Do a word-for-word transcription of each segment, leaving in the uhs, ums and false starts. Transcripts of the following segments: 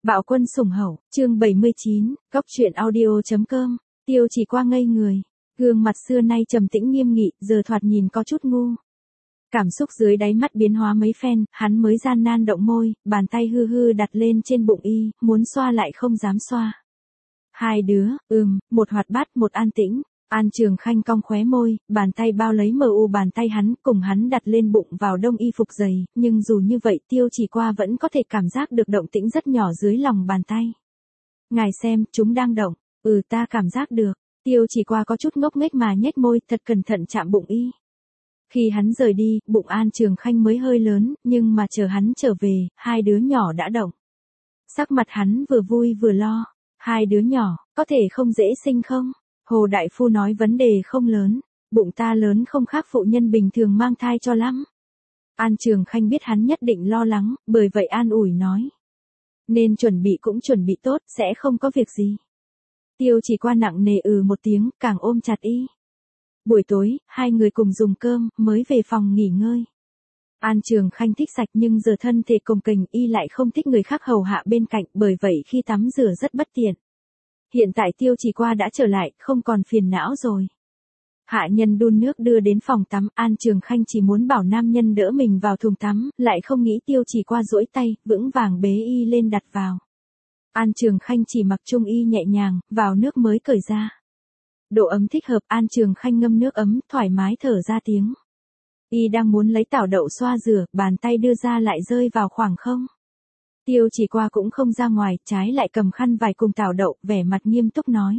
Bạo quân sủng hậu, chương bảy mươi chín, cóc truyện audio chấm com, Tiêu Chỉ Qua ngây người, gương mặt xưa nay trầm tĩnh nghiêm nghị, giờ thoạt nhìn có chút ngu. Cảm xúc dưới đáy mắt biến hóa mấy phen, hắn mới gian nan động môi, bàn tay hư hư đặt lên trên bụng y, muốn xoa lại không dám xoa. Hai đứa, ừm, một hoạt bát một an tĩnh. An Trường Khanh cong khóe môi, bàn tay bao lấy mờ u bàn tay hắn, cùng hắn đặt lên bụng vào đông y phục dày, nhưng dù như vậy Tiêu Chỉ Qua vẫn có thể cảm giác được động tĩnh rất nhỏ dưới lòng bàn tay. Ngài xem, chúng đang động, ừ ta cảm giác được, Tiêu Chỉ Qua có chút ngốc nghếch mà nhếch môi, thật cẩn thận chạm bụng y. Khi hắn rời đi, bụng An Trường Khanh mới hơi lớn, nhưng mà chờ hắn trở về, hai đứa nhỏ đã động. Sắc mặt hắn vừa vui vừa lo, hai đứa nhỏ, có thể không dễ sinh không? Hồ Đại Phu nói vấn đề không lớn, bụng ta lớn không khác phụ nhân bình thường mang thai cho lắm. An Trường Khanh biết hắn nhất định lo lắng, bởi vậy an ủi nói. Nên chuẩn bị cũng chuẩn bị tốt, sẽ không có việc gì. Tiêu Chỉ Qua nặng nề ừ một tiếng, càng ôm chặt y. Buổi tối, hai người cùng dùng cơm, mới về phòng nghỉ ngơi. An Trường Khanh thích sạch nhưng giờ thân thể cồng kềnh y lại không thích người khác hầu hạ bên cạnh, bởi vậy khi tắm rửa rất bất tiện. Hiện tại Tiêu Chỉ Qua đã trở lại, không còn phiền não rồi. Hạ nhân đun nước đưa đến phòng tắm, An Trường Khanh chỉ muốn bảo nam nhân đỡ mình vào thùng tắm, lại không nghĩ Tiêu Chỉ Qua duỗi tay, vững vàng bế y lên đặt vào. An Trường Khanh chỉ mặc trung y nhẹ nhàng, vào nước mới cởi ra. Độ ấm thích hợp, An Trường Khanh ngâm nước ấm, thoải mái thở ra tiếng. Y đang muốn lấy tảo đậu xoa rửa, bàn tay đưa ra lại rơi vào khoảng không. Tiêu Chỉ Qua cũng không ra ngoài, trái lại cầm khăn vải cùng tảo đậu, vẻ mặt nghiêm túc nói.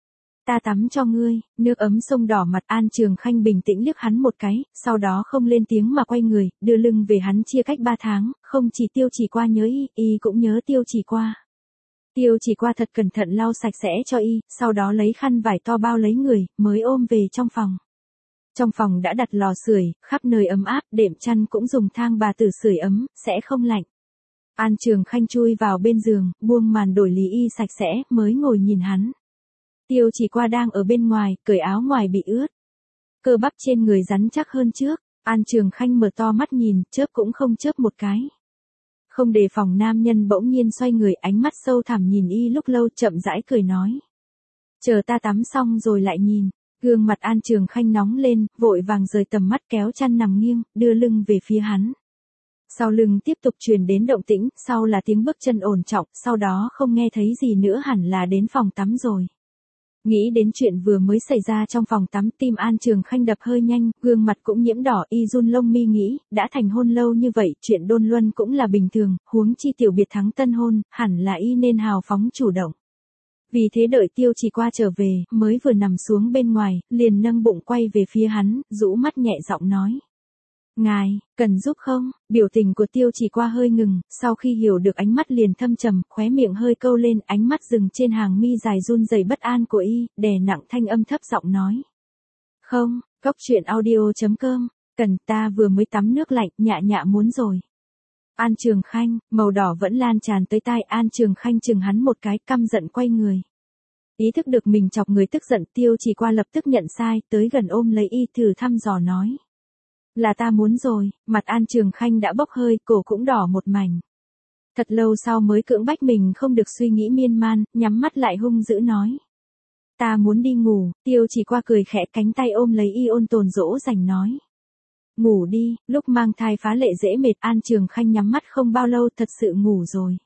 Ta tắm cho ngươi, nước ấm sông đỏ mặt. An Trường Khanh bình tĩnh liếc hắn một cái, sau đó không lên tiếng mà quay người, đưa lưng về hắn. Chia cách ba tháng, không chỉ Tiêu Chỉ Qua nhớ y, y cũng nhớ Tiêu Chỉ Qua. Tiêu Chỉ Qua thật cẩn thận lau sạch sẽ cho y, sau đó lấy khăn vải to bao lấy người, mới ôm về trong phòng. Trong phòng đã đặt lò sưởi, khắp nơi ấm áp, đệm chăn cũng dùng thang bà tử sưởi ấm, sẽ không lạnh. An Trường Khanh chui vào bên giường, buông màn đổi lý y sạch sẽ, mới ngồi nhìn hắn. Tiêu Chỉ Qua đang ở bên ngoài, cởi áo ngoài bị ướt. Cơ bắp trên người rắn chắc hơn trước, An Trường Khanh mở to mắt nhìn, chớp cũng không chớp một cái. Không đề phòng nam nhân bỗng nhiên xoay người, ánh mắt sâu thẳm nhìn y lúc lâu, chậm rãi cười nói. Chờ ta tắm xong rồi lại nhìn. Gương mặt An Trường Khanh nóng lên, vội vàng rời tầm mắt kéo chăn nằm nghiêng, đưa lưng về phía hắn. Sau lưng tiếp tục truyền đến động tĩnh, sau là tiếng bước chân ổn trọng, sau đó không nghe thấy gì nữa, hẳn là đến phòng tắm rồi. Nghĩ đến chuyện vừa mới xảy ra trong phòng tắm, tim An Trường Khanh đập hơi nhanh, gương mặt cũng nhiễm đỏ, y run lông mi nghĩ, đã thành hôn lâu như vậy, chuyện đôn luân cũng là bình thường, huống chi tiểu biệt thắng tân hôn, hẳn là y nên hào phóng chủ động. Vì thế đợi Tiêu Chỉ Qua trở về, mới vừa nằm xuống bên ngoài, liền nâng bụng quay về phía hắn, rũ mắt nhẹ giọng nói. Ngài, cần giúp không? Biểu tình của Tiêu Chỉ Qua hơi ngừng, sau khi hiểu được ánh mắt liền thâm trầm, khóe miệng hơi câu lên, ánh mắt dừng trên hàng mi dài run rẩy bất an của y, đè nặng thanh âm thấp giọng nói. Không, cóc truyện audio chấm com, cần ta vừa mới tắm nước lạnh, nhạ nhạ muốn rồi. An Trường Khanh, màu đỏ vẫn lan tràn tới tai. An Trường Khanh chừng hắn một cái, căm giận quay người. Ý thức được mình chọc người tức giận, Tiêu Chỉ Qua lập tức nhận sai, tới gần ôm lấy y thử thăm dò nói. Là ta muốn rồi. Mặt An Trường Khanh đã bốc hơi, cổ cũng đỏ một mảnh. Thật lâu sau mới cưỡng bách mình không được suy nghĩ miên man, nhắm mắt lại hung dữ nói. Ta muốn đi ngủ. Tiêu Chỉ Qua cười khẽ, cánh tay ôm lấy y ôn tồn dỗ dành nói. Ngủ đi, lúc mang thai phá lệ dễ mệt. An Trường Khanh nhắm mắt không bao lâu thật sự ngủ rồi.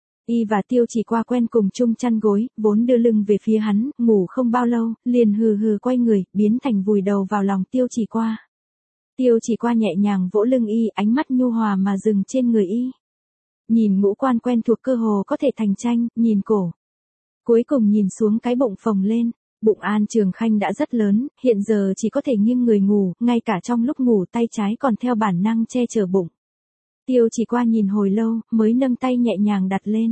Y và Tiêu Chỉ Qua quen cùng chung chăn gối, vốn đưa lưng về phía hắn, ngủ không bao lâu, liền hừ hừ quay người, biến thành vùi đầu vào lòng Tiêu Chỉ Qua. Tiêu Chỉ Qua nhẹ nhàng vỗ lưng y, ánh mắt nhu hòa mà dừng trên người y. Nhìn ngũ quan quen thuộc cơ hồ có thể thành tranh, nhìn cổ. Cuối cùng nhìn xuống cái bụng phồng lên. Bụng An Trường Khanh đã rất lớn, hiện giờ chỉ có thể nghiêng người ngủ, ngay cả trong lúc ngủ tay trái còn theo bản năng che chở bụng. Tiêu Chỉ Qua nhìn hồi lâu, mới nâng tay nhẹ nhàng đặt lên.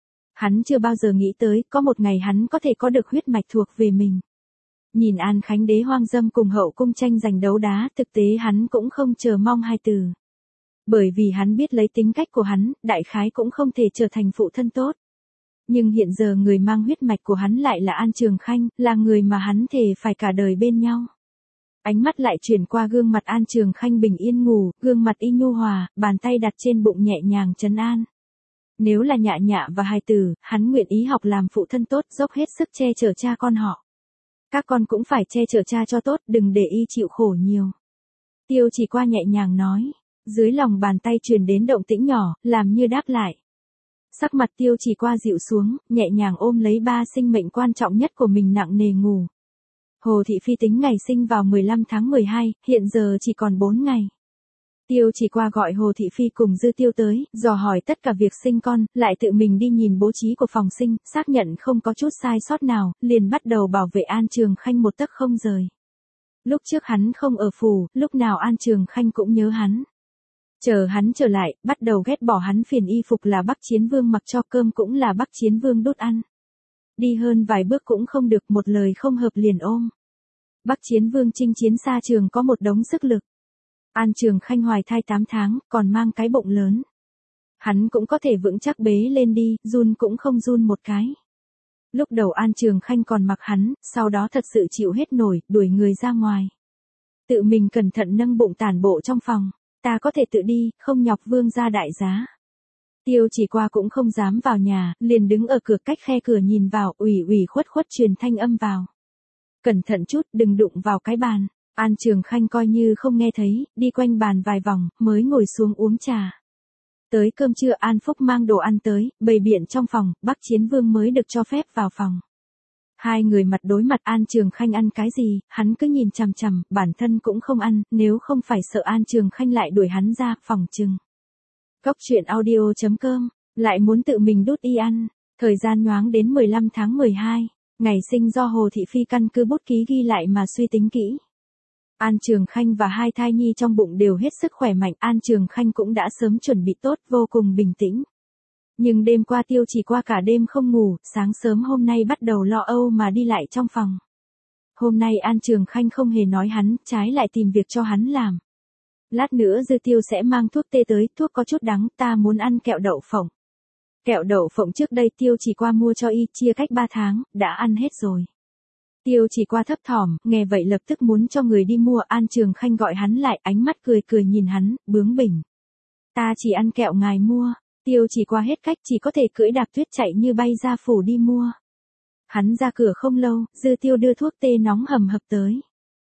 Hắn chưa bao giờ nghĩ tới, có một ngày hắn có thể có được huyết mạch thuộc về mình. Nhìn An Khánh đế hoang dâm cùng hậu cung tranh giành đấu đá, thực tế hắn cũng không chờ mong hai từ. Bởi vì hắn biết lấy tính cách của hắn, đại khái cũng không thể trở thành phụ thân tốt. Nhưng hiện giờ người mang huyết mạch của hắn lại là An Trường Khanh, là người mà hắn thề phải cả đời bên nhau. Ánh mắt lại chuyển qua gương mặt An Trường Khanh bình yên ngủ, gương mặt y nhu hòa, bàn tay đặt trên bụng nhẹ nhàng trấn an. Nếu là Nhạ Nhạ và hài tử, hắn nguyện ý học làm phụ thân tốt, dốc hết sức che chở cha con họ. Các con cũng phải che chở cha cho tốt, đừng để y chịu khổ nhiều. Tiêu Chỉ Qua nhẹ nhàng nói, dưới lòng bàn tay truyền đến động tĩnh nhỏ, làm như đáp lại. Sắc mặt Tiêu Chỉ Qua dịu xuống, nhẹ nhàng ôm lấy ba sinh mệnh quan trọng nhất của mình nặng nề ngủ. Hồ Thị Phi tính ngày sinh vào mười lăm tháng mười hai, hiện giờ chỉ còn bốn ngày. Tiêu Chỉ Qua gọi Hồ Thị Phi cùng Dư Tiêu tới, dò hỏi tất cả việc sinh con, lại tự mình đi nhìn bố trí của phòng sinh, xác nhận không có chút sai sót nào, liền bắt đầu bảo vệ An Trường Khanh một tấc không rời. Lúc trước hắn không ở phủ, lúc nào An Trường Khanh cũng nhớ hắn. Chờ hắn trở lại, bắt đầu ghét bỏ hắn phiền y phục là Bắc Chiến Vương mặc cho, cơm cũng là Bắc Chiến Vương đút ăn. Đi hơn vài bước cũng không được, một lời không hợp liền ôm. Bắc Chiến Vương chinh chiến xa trường có một đống sức lực. An Trường Khanh hoài thai tám tháng, còn mang cái bụng lớn. Hắn cũng có thể vững chắc bế lên đi, run cũng không run một cái. Lúc đầu An Trường Khanh còn mặc hắn, sau đó thật sự chịu hết nổi, đuổi người ra ngoài. Tự mình cẩn thận nâng bụng tản bộ trong phòng, ta có thể tự đi, không nhọc vương gia đại giá. Tiêu Chỉ Qua cũng không dám vào nhà, liền đứng ở cửa cách khe cửa nhìn vào, ủy ủy khuất khuất truyền thanh âm vào. Cẩn thận chút, đừng đụng vào cái bàn. An Trường Khanh coi như không nghe thấy, đi quanh bàn vài vòng, mới ngồi xuống uống trà. Tới cơm trưa An Phúc mang đồ ăn tới, bày biện trong phòng, Bắc Chiến Vương mới được cho phép vào phòng. Hai người mặt đối mặt, An Trường Khanh ăn cái gì, hắn cứ nhìn chằm chằm, bản thân cũng không ăn, nếu không phải sợ An Trường Khanh lại đuổi hắn ra, phòng chừng. Cóc truyện audio chấm com, lại muốn tự mình đút y ăn, thời gian nhoáng đến mười lăm tháng mười hai, ngày sinh do Hồ Thị Phi căn cứ bút ký ghi lại mà suy tính kỹ. An Trường Khanh và hai thai nhi trong bụng đều hết sức khỏe mạnh, An Trường Khanh cũng đã sớm chuẩn bị tốt, vô cùng bình tĩnh. Nhưng đêm qua Tiêu Chỉ Qua cả đêm không ngủ, sáng sớm hôm nay bắt đầu lo âu mà đi lại trong phòng. Hôm nay An Trường Khanh không hề nói hắn, trái lại tìm việc cho hắn làm. Lát nữa Dư Tiêu sẽ mang thuốc tê tới, thuốc có chút đắng, ta muốn ăn kẹo đậu phộng. Kẹo đậu phộng trước đây Tiêu Chỉ Qua mua cho y, chia cách ba tháng, đã ăn hết rồi. Tiêu Chỉ Qua thấp thỏm, nghe vậy lập tức muốn cho người đi mua. An Trường Khanh gọi hắn lại, ánh mắt cười cười nhìn hắn, bướng bỉnh. Ta chỉ ăn kẹo ngài mua. Tiêu Chỉ Qua hết cách, chỉ có thể cưỡi đạp tuyết chạy như bay ra phủ đi mua. Hắn ra cửa không lâu, Dư Tiêu đưa thuốc tê nóng hầm hập tới.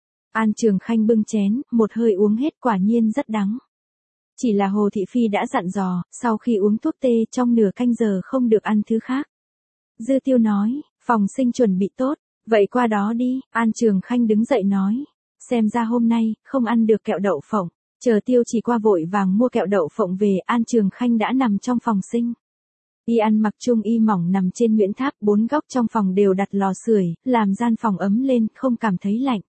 An Trường Khanh bưng chén, một hơi uống hết, quả nhiên rất đắng. Chỉ là Hồ Thị Phi đã dặn dò, sau khi uống thuốc tê trong nửa canh giờ không được ăn thứ khác. Dư Tiêu nói, phòng sinh chuẩn bị tốt, vậy qua đó đi. An Trường Khanh đứng dậy nói, xem ra hôm nay không ăn được kẹo đậu phộng. Chờ Tiêu Chỉ Qua vội vàng mua kẹo đậu phộng về, An Trường Khanh đã nằm trong phòng sinh. Y ăn mặc trung y mỏng nằm trên nguyễn tháp, bốn góc trong phòng đều đặt lò sưởi, làm gian phòng ấm lên, không cảm thấy lạnh.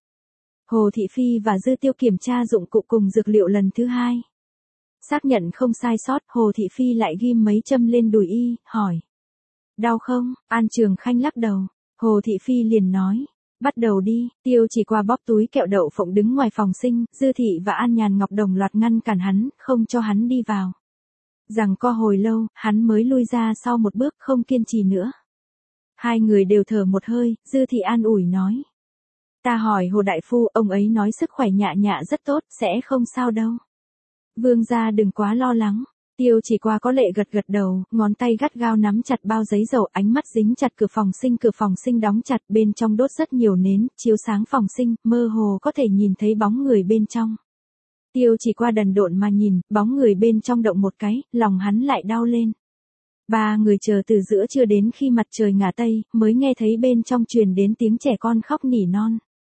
Hồ Thị Phi và Dư Tiêu kiểm tra dụng cụ cùng dược liệu lần thứ hai. Xác nhận không sai sót, Hồ Thị Phi lại ghim mấy châm lên đùi y, hỏi. Đau không? An Trường Khanh lắc đầu. Hồ Thị Phi liền nói. Bắt đầu đi. Tiêu Chỉ Qua bóp túi kẹo đậu phộng đứng ngoài phòng sinh, Dư Thị và An Nhàn Ngọc đồng loạt ngăn cản hắn, không cho hắn đi vào. Rằng co hồi lâu, hắn mới lui ra sau một bước, không kiên trì nữa. Hai người đều thở một hơi, Dư Thị an ủi nói. Ta hỏi Hồ Đại Phu, ông ấy nói sức khỏe Nhạ Nhạ rất tốt, sẽ không sao đâu. Vương gia đừng quá lo lắng. Tiêu Chỉ Qua có lệ gật gật đầu, ngón tay gắt gao nắm chặt bao giấy dầu, ánh mắt dính chặt cửa phòng sinh, cửa phòng sinh đóng chặt, bên trong đốt rất nhiều nến, chiếu sáng phòng sinh, mơ hồ có thể nhìn thấy bóng người bên trong. Tiêu Chỉ Qua đần độn mà nhìn, bóng người bên trong động một cái, lòng hắn lại đau lên. Ba người chờ từ giữa trưa đến khi mặt trời ngả tây, mới nghe thấy bên trong truyền đến tiếng trẻ con khóc nỉ non.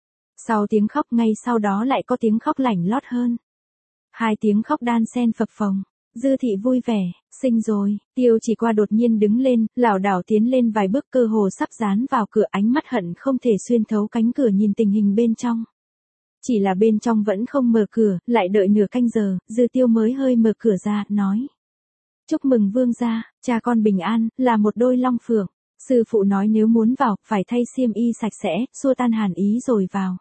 Sau tiếng khóc ngay sau đó lại có tiếng khóc lảnh lót hơn. Hai tiếng khóc đan xen phập phồng. Dư Thị vui vẻ, sinh rồi. Tiêu Chỉ Qua đột nhiên đứng lên, lảo đảo tiến lên vài bước, cơ hồ sắp dán vào cửa, ánh mắt hận không thể xuyên thấu cánh cửa nhìn tình hình bên trong. Chỉ là bên trong vẫn không mở cửa, lại đợi nửa canh giờ, Dư Tiêu mới hơi mở cửa ra, nói. Chúc mừng vương gia, cha con bình an, là một đôi long phượng. Sư phụ nói nếu muốn vào, phải thay xiêm y sạch sẽ, xua tan hàn ý rồi vào.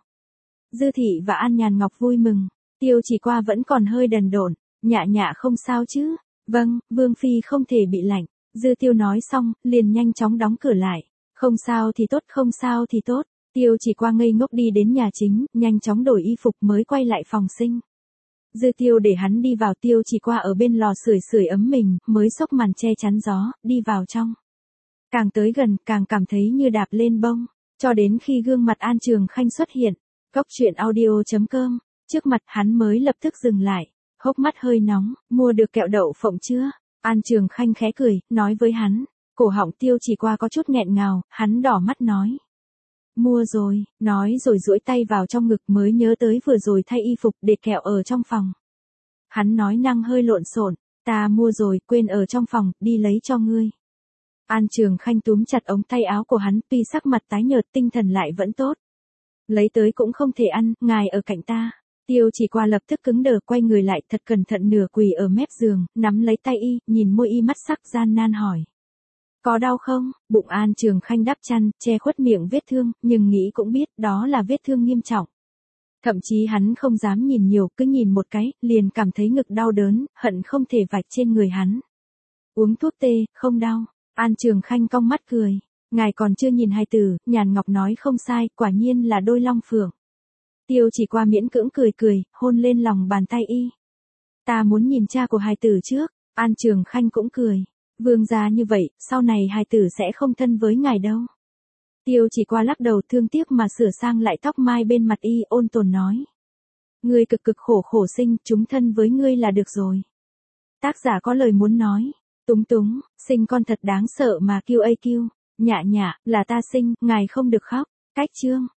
Dư Thị và An Nhàn Ngọc vui mừng. Tiêu Chỉ Qua vẫn còn hơi đần độn. Nhạ Nhạ không sao chứ? Vâng, Vương Phi không thể bị lạnh. Dư Tiêu nói xong, liền nhanh chóng đóng cửa lại. Không sao thì tốt, không sao thì tốt. Tiêu Chỉ Qua ngây ngốc đi đến nhà chính, nhanh chóng đổi y phục mới quay lại phòng sinh. Dư Tiêu để hắn đi vào, Tiêu Chỉ Qua ở bên lò sưởi sưởi ấm mình, mới xốc màn che chắn gió, đi vào trong. Càng tới gần, càng cảm thấy như đạp lên bông, cho đến khi gương mặt An Trường Khanh xuất hiện. Cốc truyện audio.com, trước mặt hắn mới lập tức dừng lại, hốc mắt hơi nóng, mua được kẹo đậu phộng chưa? An Trường Khanh khẽ cười, nói với hắn. Cổ họng Tiêu Chỉ Qua có chút nghẹn ngào, hắn đỏ mắt nói. Mua rồi, nói rồi duỗi tay vào trong ngực, mới nhớ tới vừa rồi thay y phục để kẹo ở trong phòng. Hắn nói năng hơi lộn xộn, ta mua rồi, quên ở trong phòng, đi lấy cho ngươi. An Trường Khanh túm chặt ống tay áo của hắn, tuy sắc mặt tái nhợt, tinh thần lại vẫn tốt. Lấy tới cũng không thể ăn, ngài ở cạnh ta. Tiêu Chỉ Qua lập tức cứng đờ, quay người lại, thật cẩn thận nửa quỳ ở mép giường, nắm lấy tay y, nhìn môi y, mắt sắc gian nan hỏi. Có đau không? Bụng An Trường Khanh đắp chăn, che khuất miệng vết thương, nhưng nghĩ cũng biết đó là vết thương nghiêm trọng. Thậm chí hắn không dám nhìn nhiều, cứ nhìn một cái, liền cảm thấy ngực đau đớn, hận không thể vạch trên người hắn. Uống thuốc tê, không đau. An Trường Khanh cong mắt cười. Ngài còn chưa nhìn hài tử, Nhàn Ngọc nói không sai, quả nhiên là đôi long phượng. Tiêu Chỉ Qua miễn cưỡng cười cười, hôn lên lòng bàn tay y. Ta muốn nhìn cha của hài tử trước. An Trường Khanh cũng cười. Vương gia như vậy, sau này hài tử sẽ không thân với ngài đâu. Tiêu Chỉ Qua lắc đầu thương tiếc mà sửa sang lại tóc mai bên mặt y, ôn tồn nói. Ngươi cực cực khổ khổ sinh, chúng thân với ngươi là được rồi. Tác giả có lời muốn nói. Túng túng, sinh con thật đáng sợ mà kêu ây kêu. Nhạ nhạ, là ta sinh, ngài không được khóc. Cách chương.